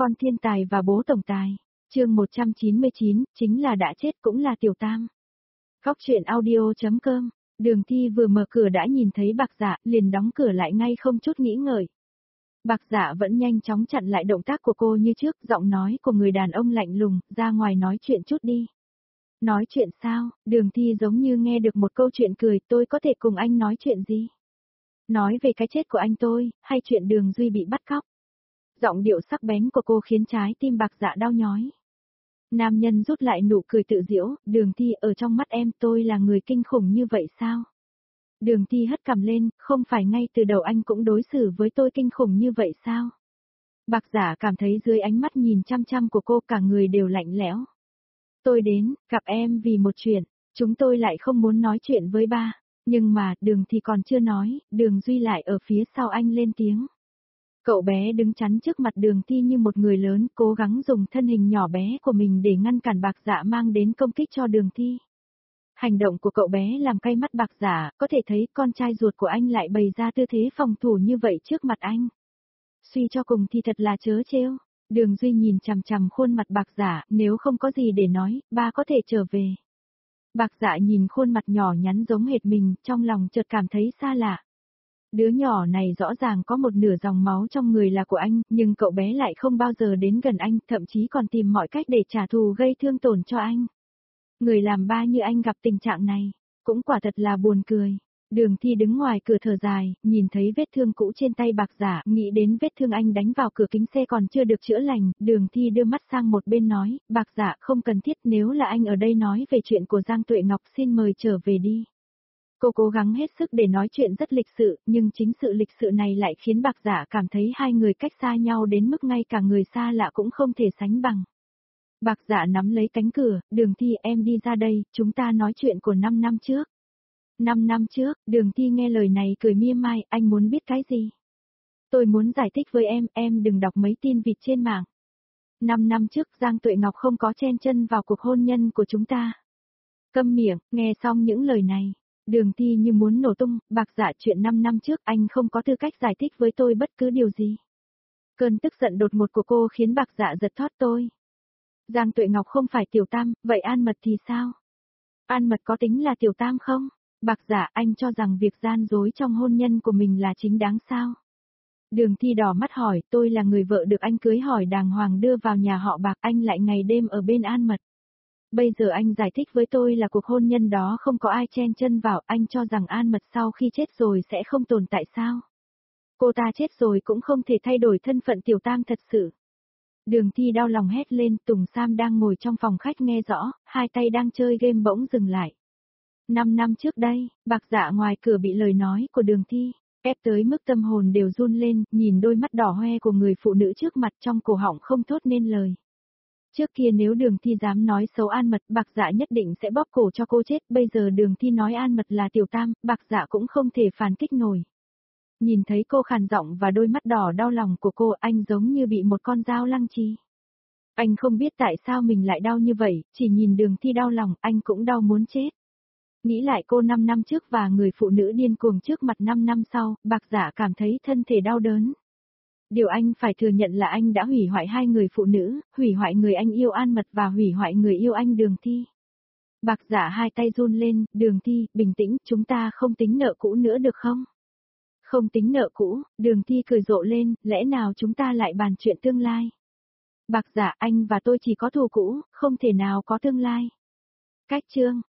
Con thiên tài và bố tổng tài. Chương 199, chính là đã chết cũng là tiểu tam. Góc truyện audio.com. Đường Thi vừa mở cửa đã nhìn thấy Bạc Dạ, liền đóng cửa lại ngay không chút nghĩ ngợi. Bạc Dạ vẫn nhanh chóng chặn lại động tác của cô như trước, giọng nói của người đàn ông lạnh lùng, ra ngoài nói chuyện chút đi. Nói chuyện sao? Đường Thi giống như nghe được một câu chuyện cười, tôi có thể cùng anh nói chuyện gì? Nói về cái chết của anh tôi, hay chuyện Đường Duy bị bắt cóc? Giọng điệu sắc bén của cô khiến trái tim Bạc Dạ đau nhói. Nam nhân rút lại nụ cười tự giễu, Đường Thi, ở trong mắt em tôi là người kinh khủng như vậy sao? Đường Thi hất cằm lên, không phải ngay từ đầu anh cũng đối xử với tôi kinh khủng như vậy sao? Bạc Dạ cảm thấy dưới ánh mắt nhìn chăm chăm của cô cả người đều lạnh lẽo. Tôi đến, gặp em vì một chuyện, chúng tôi lại không muốn nói chuyện với ba, nhưng mà, Đường Thi còn chưa nói, Đường Duy lại ở phía sau anh lên tiếng. Cậu bé đứng chắn trước mặt Đường Thi như một người lớn, cố gắng dùng thân hình nhỏ bé của mình để ngăn cản Bạc Dạ mang đến công kích cho Đường Thi. Hành động của cậu bé làm cay mắt Bạc Dạ, có thể thấy con trai ruột của anh lại bày ra tư thế phòng thủ như vậy trước mặt anh. Suy cho cùng thì thật là trớ trêu. Đường Duy nhìn chằm chằm khuôn mặt Bạc Dạ, nếu không có gì để nói, ba có thể trở về. Bạc Dạ nhìn khuôn mặt nhỏ nhắn giống hệt mình, trong lòng chợt cảm thấy xa lạ. Đứa nhỏ này rõ ràng có một nửa dòng máu trong người là của anh, nhưng cậu bé lại không bao giờ đến gần anh, thậm chí còn tìm mọi cách để trả thù gây thương tổn cho anh. Người làm ba như anh gặp tình trạng này, cũng quả thật là buồn cười. Đường Thi đứng ngoài cửa thở dài, nhìn thấy vết thương cũ trên tay Bạc Dạ, nghĩ đến vết thương anh đánh vào cửa kính xe còn chưa được chữa lành, Đường Thi đưa mắt sang một bên nói, Bạc Dạ không cần thiết, nếu là anh ở đây nói về chuyện của Giang Tuệ Ngọc xin mời trở về đi. Cô cố gắng hết sức để nói chuyện rất lịch sự, nhưng chính sự lịch sự này lại khiến Bạc Dạ cảm thấy hai người cách xa nhau đến mức ngay cả người xa lạ cũng không thể sánh bằng. Bạc Dạ nắm lấy cánh cửa, Đường Thi, em đi ra đây, chúng ta nói chuyện của 5 năm trước. 5 năm trước, Đường Thi nghe lời này cười mỉa mai, anh muốn biết cái gì? Tôi muốn giải thích với em đừng đọc mấy tin vịt trên mạng. 5 năm trước Giang Tuệ Ngọc không có chen chân vào cuộc hôn nhân của chúng ta. Câm miệng, nghe xong những lời này, Đường Thi như muốn nổ tung, Bạc Dạ, chuyện 5 năm trước anh không có tư cách giải thích với tôi bất cứ điều gì. Cơn tức giận đột ngột của cô khiến Bạc Dạ giật thót tôi. Giang Tuệ Ngọc không phải tiểu tam, vậy An Mật thì sao? An Mật có tính là tiểu tam không? Bạc Dạ, anh cho rằng việc gian dối trong hôn nhân của mình là chính đáng sao? Đường Thi đỏ mắt hỏi, tôi là người vợ được anh cưới hỏi đàng hoàng đưa vào nhà họ Bạc, anh lại ngày đêm ở bên An Mật. Bây giờ anh giải thích với tôi là cuộc hôn nhân đó không có ai chen chân vào, anh cho rằng An Mật sau khi chết rồi sẽ không tồn tại sao? Cô ta chết rồi cũng không thể thay đổi thân phận tiểu tam thật sự. Đường Thi đau lòng hét lên, Tùng Sam đang ngồi trong phòng khách nghe rõ, hai tay đang chơi game bỗng dừng lại. 5 năm trước đây, Bạc Dạ ngoài cửa bị lời nói của Đường Thi ép tới mức tâm hồn đều run lên, nhìn đôi mắt đỏ hoe của người phụ nữ trước mặt trong cổ họng không thốt nên lời. Trước kia nếu Đường Thi dám nói xấu An Mật, Bạc Dạ nhất định sẽ bóp cổ cho cô chết, bây giờ Đường Thi nói An Mật là tiểu tam, Bạc Dạ cũng không thể phản kích nổi. Nhìn thấy cô khàn giọng và đôi mắt đỏ đau lòng của cô, anh giống như bị một con dao lăng chi. Anh không biết tại sao mình lại đau như vậy, chỉ nhìn Đường Thi đau lòng, anh cũng đau muốn chết. Nghĩ lại cô 5 năm trước và người phụ nữ điên cuồng trước mặt 5 năm sau, Bạc Dạ cảm thấy thân thể đau đớn. Điều anh phải thừa nhận là anh đã hủy hoại hai người phụ nữ, hủy hoại người anh yêu An Mật và hủy hoại người yêu anh Đường Thi. Bạc Dạ hai tay run lên, Đường Thi, bình tĩnh, chúng ta không tính nợ cũ nữa được không? Không tính nợ cũ, Đường Thi cười rộ lên, lẽ nào chúng ta lại bàn chuyện tương lai? Bạc Dạ, anh và tôi chỉ có thù cũ, không thể nào có tương lai. Cách chương.